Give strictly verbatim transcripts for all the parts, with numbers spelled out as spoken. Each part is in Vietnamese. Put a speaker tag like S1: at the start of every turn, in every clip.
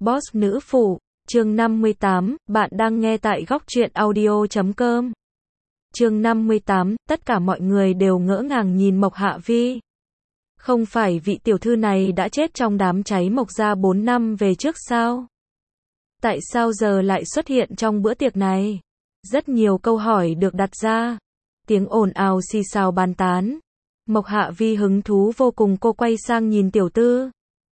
S1: Boss nữ phụ, chương năm mươi tám, bạn đang nghe tại góc truyện audio chấm com. Chương năm mươi tám, tất cả mọi người đều ngỡ ngàng nhìn Mộc Hạ Vi. Không phải vị tiểu thư này đã chết trong đám cháy Mộc gia bốn năm về trước sao? Tại sao giờ lại xuất hiện trong bữa tiệc này? Rất nhiều câu hỏi được đặt ra. Tiếng ồn ào xì xào bàn tán. Mộc Hạ Vi hứng thú vô cùng, cô quay sang nhìn tiểu tư.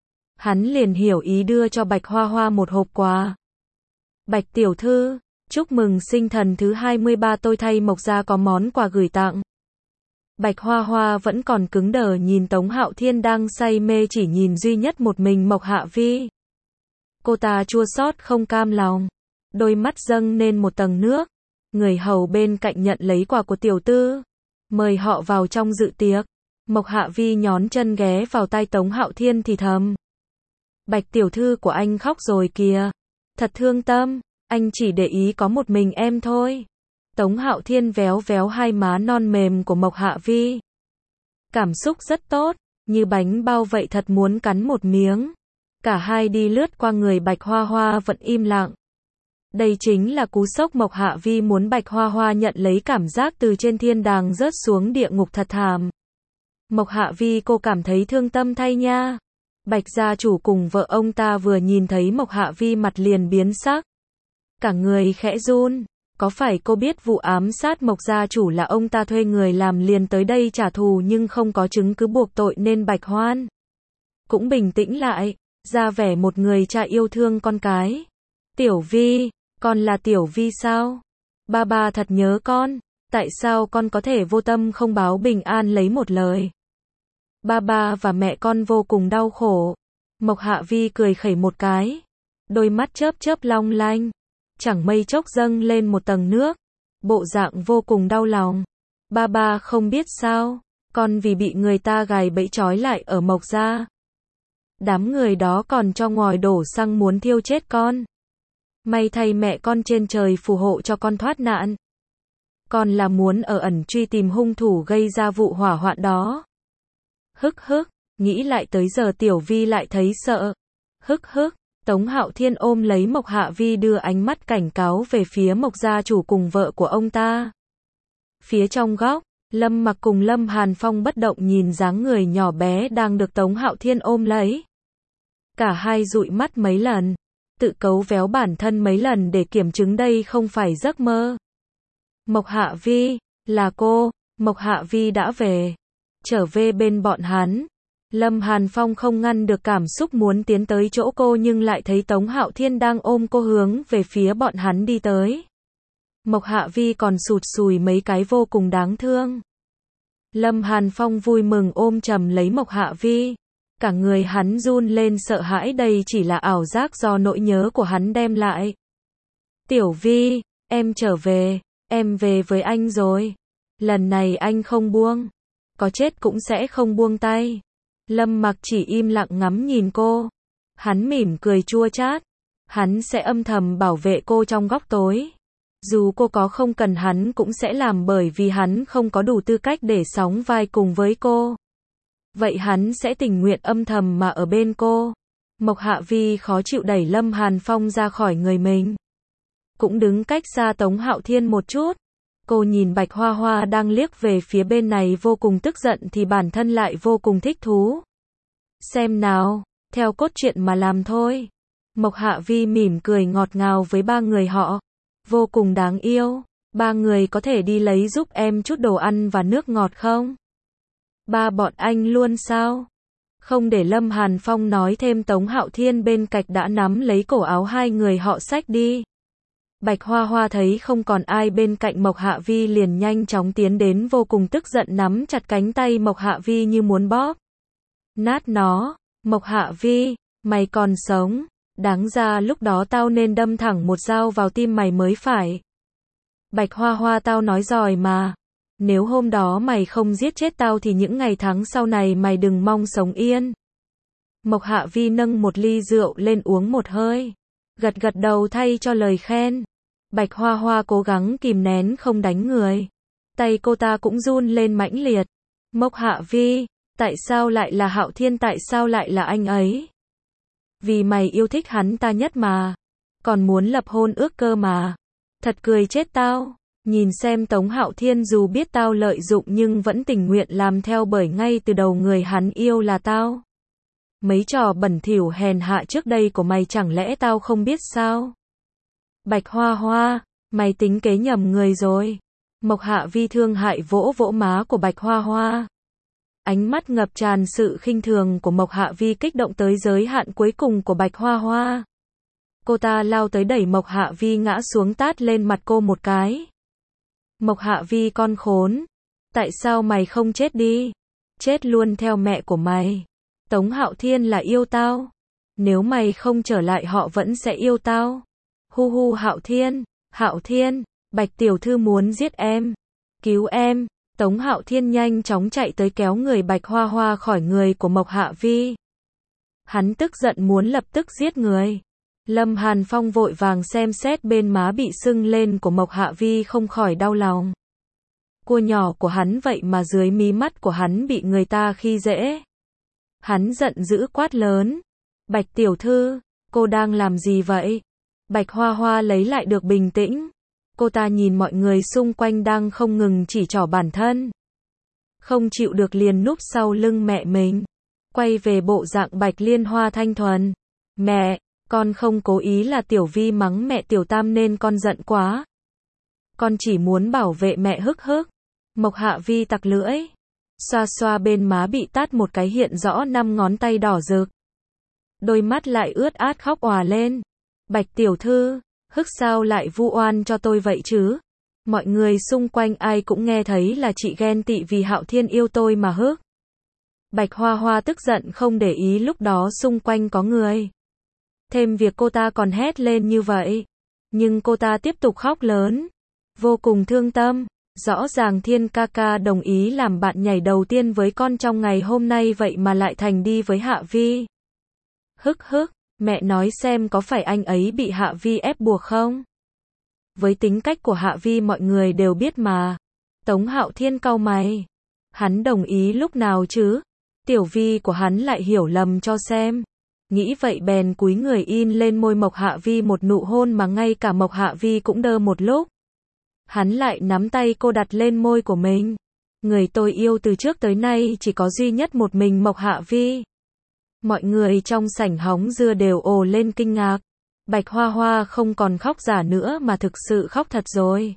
S1: Hắn liền hiểu ý đưa cho Bạch Hoa Hoa một hộp quà. Bạch tiểu thư, chúc mừng sinh thần thứ hai mươi ba, tôi thay Mộc gia có món quà gửi tặng. Bạch Hoa Hoa vẫn còn cứng đờ nhìn Tống Hạo Thiên đang say mê chỉ nhìn duy nhất một mình Mộc Hạ Vi. Cô ta chua xót không cam lòng, đôi mắt dâng lên một tầng nước. Người hầu bên cạnh nhận lấy quà của tiểu tư, mời họ vào trong dự tiệc. Mộc Hạ Vi nhón chân ghé vào tai Tống Hạo Thiên thì thầm. Bạch tiểu thư của anh khóc rồi kìa. Thật thương tâm, anh chỉ để ý có một mình em thôi. Tống Hạo Thiên véo véo hai má non mềm của Mộc Hạ Vi. Cảm xúc rất tốt, như bánh bao vậy, thật muốn cắn một miếng. Cả hai đi lướt qua người Bạch Hoa Hoa vẫn im lặng. Đây chính là cú sốc Mộc Hạ Vi muốn Bạch Hoa Hoa nhận lấy cảm giác từ trên thiên đàng rớt xuống địa ngục thật thảm. Mộc Hạ Vi, cô cảm thấy thương tâm thay nha. Bạch gia chủ cùng vợ ông ta vừa nhìn thấy Mộc Hạ Vi mặt liền biến sắc. Cả người khẽ run. Có phải cô biết vụ ám sát Mộc gia chủ là ông ta thuê người làm liền tới đây trả thù nhưng không có chứng cứ buộc tội nên Bạch Hoan cũng bình tĩnh lại, ra vẻ một người cha yêu thương con cái. Tiểu Vi, con là Tiểu Vi sao? Ba ba thật nhớ con, tại sao con có thể vô tâm không báo bình an lấy một lời? Ba ba và mẹ con vô cùng đau khổ. Mộc Hạ Vi cười khẩy một cái, đôi mắt chớp chớp long lanh, chẳng mây chốc dâng lên một tầng nước, bộ dạng vô cùng đau lòng. Ba ba không biết sao, con vì bị người ta gài bẫy trói lại ở Mộc gia. Đám người đó còn cho ngòi đổ xăng muốn thiêu chết con. May thay mẹ con trên trời phù hộ cho con thoát nạn. Con là muốn ở ẩn truy tìm hung thủ gây ra vụ hỏa hoạn đó. Hức hức, nghĩ lại tới giờ Tiểu Vi lại thấy sợ. Hức hức, Tống Hạo Thiên ôm lấy Mộc Hạ Vi đưa ánh mắt cảnh cáo về phía Mộc gia chủ cùng vợ của ông ta. Phía trong góc, Lâm Mặc cùng Lâm Hàn Phong bất động nhìn dáng người nhỏ bé đang được Tống Hạo Thiên ôm lấy. Cả hai dụi mắt mấy lần, tự cấu véo bản thân mấy lần để kiểm chứng đây không phải giấc mơ. Mộc Hạ Vi, là cô. Mộc Hạ Vi đã về, trở về bên bọn hắn. Lâm Hàn Phong không ngăn được cảm xúc muốn tiến tới chỗ cô nhưng lại thấy Tống Hạo Thiên đang ôm cô hướng về phía bọn hắn đi tới. Mộc Hạ Vi còn sụt sùi mấy cái vô cùng đáng thương. Lâm Hàn Phong vui mừng ôm chầm lấy Mộc Hạ Vi. Cả người hắn run lên sợ hãi, đây chỉ là ảo giác do nỗi nhớ của hắn đem lại. Tiểu Vi, em trở về, em về với anh rồi. Lần này anh không buông, có chết cũng sẽ không buông tay. Lâm Mặc chỉ im lặng ngắm nhìn cô. Hắn mỉm cười chua chát. Hắn sẽ âm thầm bảo vệ cô trong góc tối. Dù cô có không cần hắn cũng sẽ làm, bởi vì hắn không có đủ tư cách để sóng vai cùng với cô. Vậy hắn sẽ tình nguyện âm thầm mà ở bên cô. Mộc Hạ Vi khó chịu đẩy Lâm Hàn Phong ra khỏi người mình. Cũng đứng cách xa Tống Hạo Thiên một chút. Cô nhìn Bạch Hoa Hoa đang liếc về phía bên này vô cùng tức giận thì bản thân lại vô cùng thích thú. Xem nào, theo cốt truyện mà làm thôi. Mộc Hạ Vi mỉm cười ngọt ngào với ba người họ. Vô cùng đáng yêu. Ba người có thể đi lấy giúp em chút đồ ăn và nước ngọt không? Ba bọn anh luôn sao? Không để Lâm Hàn Phong nói thêm, Tống Hạo Thiên bên cạnh đã nắm lấy cổ áo hai người họ xách đi. Bạch Hoa Hoa thấy không còn ai bên cạnh Mộc Hạ Vi liền nhanh chóng tiến đến, vô cùng tức giận nắm chặt cánh tay Mộc Hạ Vi như muốn bóp nát nó. Mộc Hạ Vi, mày còn sống, đáng ra lúc đó tao nên đâm thẳng một dao vào tim mày mới phải. Bạch Hoa Hoa, tao nói rồi mà. Nếu hôm đó mày không giết chết tao thì những ngày tháng sau này mày đừng mong sống yên. Mộc Hạ Vi nâng một ly rượu lên uống một hơi, gật gật đầu thay cho lời khen. Bạch Hoa Hoa cố gắng kìm nén không đánh người. Tay cô ta cũng run lên mãnh liệt. Mộc Hạ Vi, tại sao lại là Hạo Thiên, tại sao lại là anh ấy? Vì mày yêu thích hắn ta nhất mà. Còn muốn lập hôn ước cơ mà. Thật cười chết tao. Nhìn xem Tống Hạo Thiên dù biết tao lợi dụng nhưng vẫn tình nguyện làm theo bởi ngay từ đầu người hắn yêu là tao. Mấy trò bẩn thỉu hèn hạ trước đây của mày chẳng lẽ tao không biết sao? Bạch Hoa Hoa, mày tính kế nhầm người rồi. Mộc Hạ Vi thương hại vỗ vỗ má của Bạch Hoa Hoa. Ánh mắt ngập tràn sự khinh thường của Mộc Hạ Vi kích động tới giới hạn cuối cùng của Bạch Hoa Hoa. Cô ta lao tới đẩy Mộc Hạ Vi ngã xuống tát lên mặt cô một cái. Mộc Hạ Vi con khốn. Tại sao mày không chết đi? Chết luôn theo mẹ của mày. Tống Hạo Thiên là yêu tao. Nếu mày không trở lại họ vẫn sẽ yêu tao. Hu hu Hạo Thiên, Hạo Thiên, Bạch tiểu thư muốn giết em. Cứu em. Tống Hạo Thiên nhanh chóng chạy tới kéo người Bạch Hoa Hoa khỏi người của Mộc Hạ Vi. Hắn tức giận muốn lập tức giết người. Lâm Hàn Phong vội vàng xem xét bên má bị sưng lên của Mộc Hạ Vi không khỏi đau lòng. Cua nhỏ của hắn vậy mà dưới mí mắt của hắn bị người ta khi dễ. Hắn giận dữ quát lớn. Bạch tiểu thư, cô đang làm gì vậy? Bạch Hoa Hoa lấy lại được bình tĩnh. Cô ta nhìn mọi người xung quanh đang không ngừng chỉ trỏ bản thân. Không chịu được liền núp sau lưng mẹ mình. Quay về bộ dạng Bạch Liên Hoa thanh thuần. Mẹ, con không cố ý là Tiểu Vi mắng mẹ Tiểu Tam nên con giận quá. Con chỉ muốn bảo vệ mẹ hức hức. Mộc Hạ Vi tặc lưỡi. Xoa xoa bên má bị tát một cái hiện rõ năm ngón tay đỏ rực. Đôi mắt lại ướt át khóc òa lên. Bạch tiểu thư, hức sao lại vu oan cho tôi vậy chứ? Mọi người xung quanh ai cũng nghe thấy là chị ghen tị vì Hạo Thiên yêu tôi mà hức. Bạch Hoa Hoa tức giận không để ý lúc đó xung quanh có người. Thêm việc cô ta còn hét lên như vậy. Nhưng cô ta tiếp tục khóc lớn. Vô cùng thương tâm. Rõ ràng Thiên ca ca đồng ý làm bạn nhảy đầu tiên với con trong ngày hôm nay vậy mà lại thành đi với Hạ Vi. Hức hức, mẹ nói xem có phải anh ấy bị Hạ Vi ép buộc không? Với tính cách của Hạ Vi mọi người đều biết mà. Tống Hạo Thiên cau mày. Hắn đồng ý lúc nào chứ? Tiểu Vi của hắn lại hiểu lầm cho xem. Nghĩ vậy bèn cúi người in lên môi Mộc Hạ Vi một nụ hôn mà ngay cả Mộc Hạ Vi cũng đơ một lúc. Hắn lại nắm tay cô đặt lên môi của mình. Người tôi yêu từ trước tới nay chỉ có duy nhất một mình Mộc Hạ Vi. Mọi người trong sảnh hóng dưa đều ồ lên kinh ngạc. Bạch Hoa Hoa không còn khóc giả nữa mà thực sự khóc thật rồi.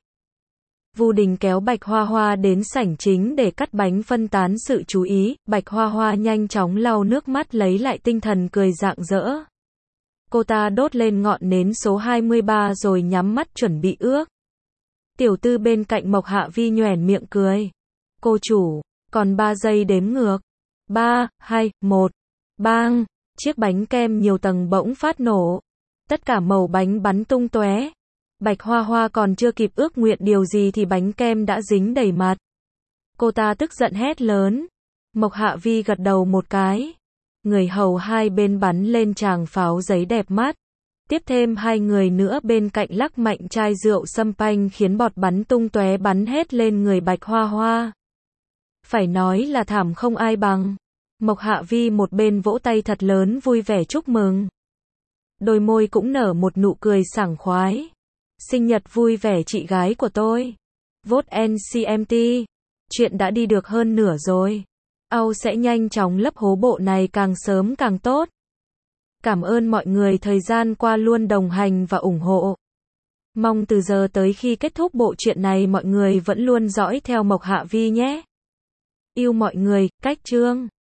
S1: Vu Đình kéo Bạch Hoa Hoa đến sảnh chính để cắt bánh phân tán sự chú ý. Bạch Hoa Hoa nhanh chóng lau nước mắt lấy lại tinh thần cười rạng rỡ. Cô ta đốt lên ngọn nến số hai mươi ba rồi nhắm mắt chuẩn bị ước. Tiểu tư bên cạnh Mộc Hạ Vi nhoẻn miệng cười. Cô chủ, còn ba giây đếm ngược. ba, hai, một. Bang, chiếc bánh kem nhiều tầng bỗng phát nổ. Tất cả màu bánh bắn tung tóe. Bạch Hoa Hoa còn chưa kịp ước nguyện điều gì thì bánh kem đã dính đầy mặt. Cô ta tức giận hét lớn. Mộc Hạ Vi gật đầu một cái. Người hầu hai bên bắn lên tràng pháo giấy đẹp mắt. Tiếp thêm hai người nữa bên cạnh lắc mạnh chai rượu sâm panh khiến bọt bắn tung tóe bắn hết lên người Bạch Hoa Hoa. Phải nói là thảm không ai bằng. Mộc Hạ Vi một bên vỗ tay thật lớn vui vẻ chúc mừng. Đôi môi cũng nở một nụ cười sảng khoái. Sinh nhật vui vẻ chị gái của tôi. Vote en xê em tê. Chuyện đã đi được hơn nửa rồi. Âu sẽ nhanh chóng lấp hố bộ này càng sớm càng tốt. Cảm ơn mọi người thời gian qua luôn đồng hành và ủng hộ. Mong từ giờ tới khi kết thúc bộ truyện này mọi người vẫn luôn dõi theo Mộc Hạ Vi nhé. Yêu mọi người, cách chương.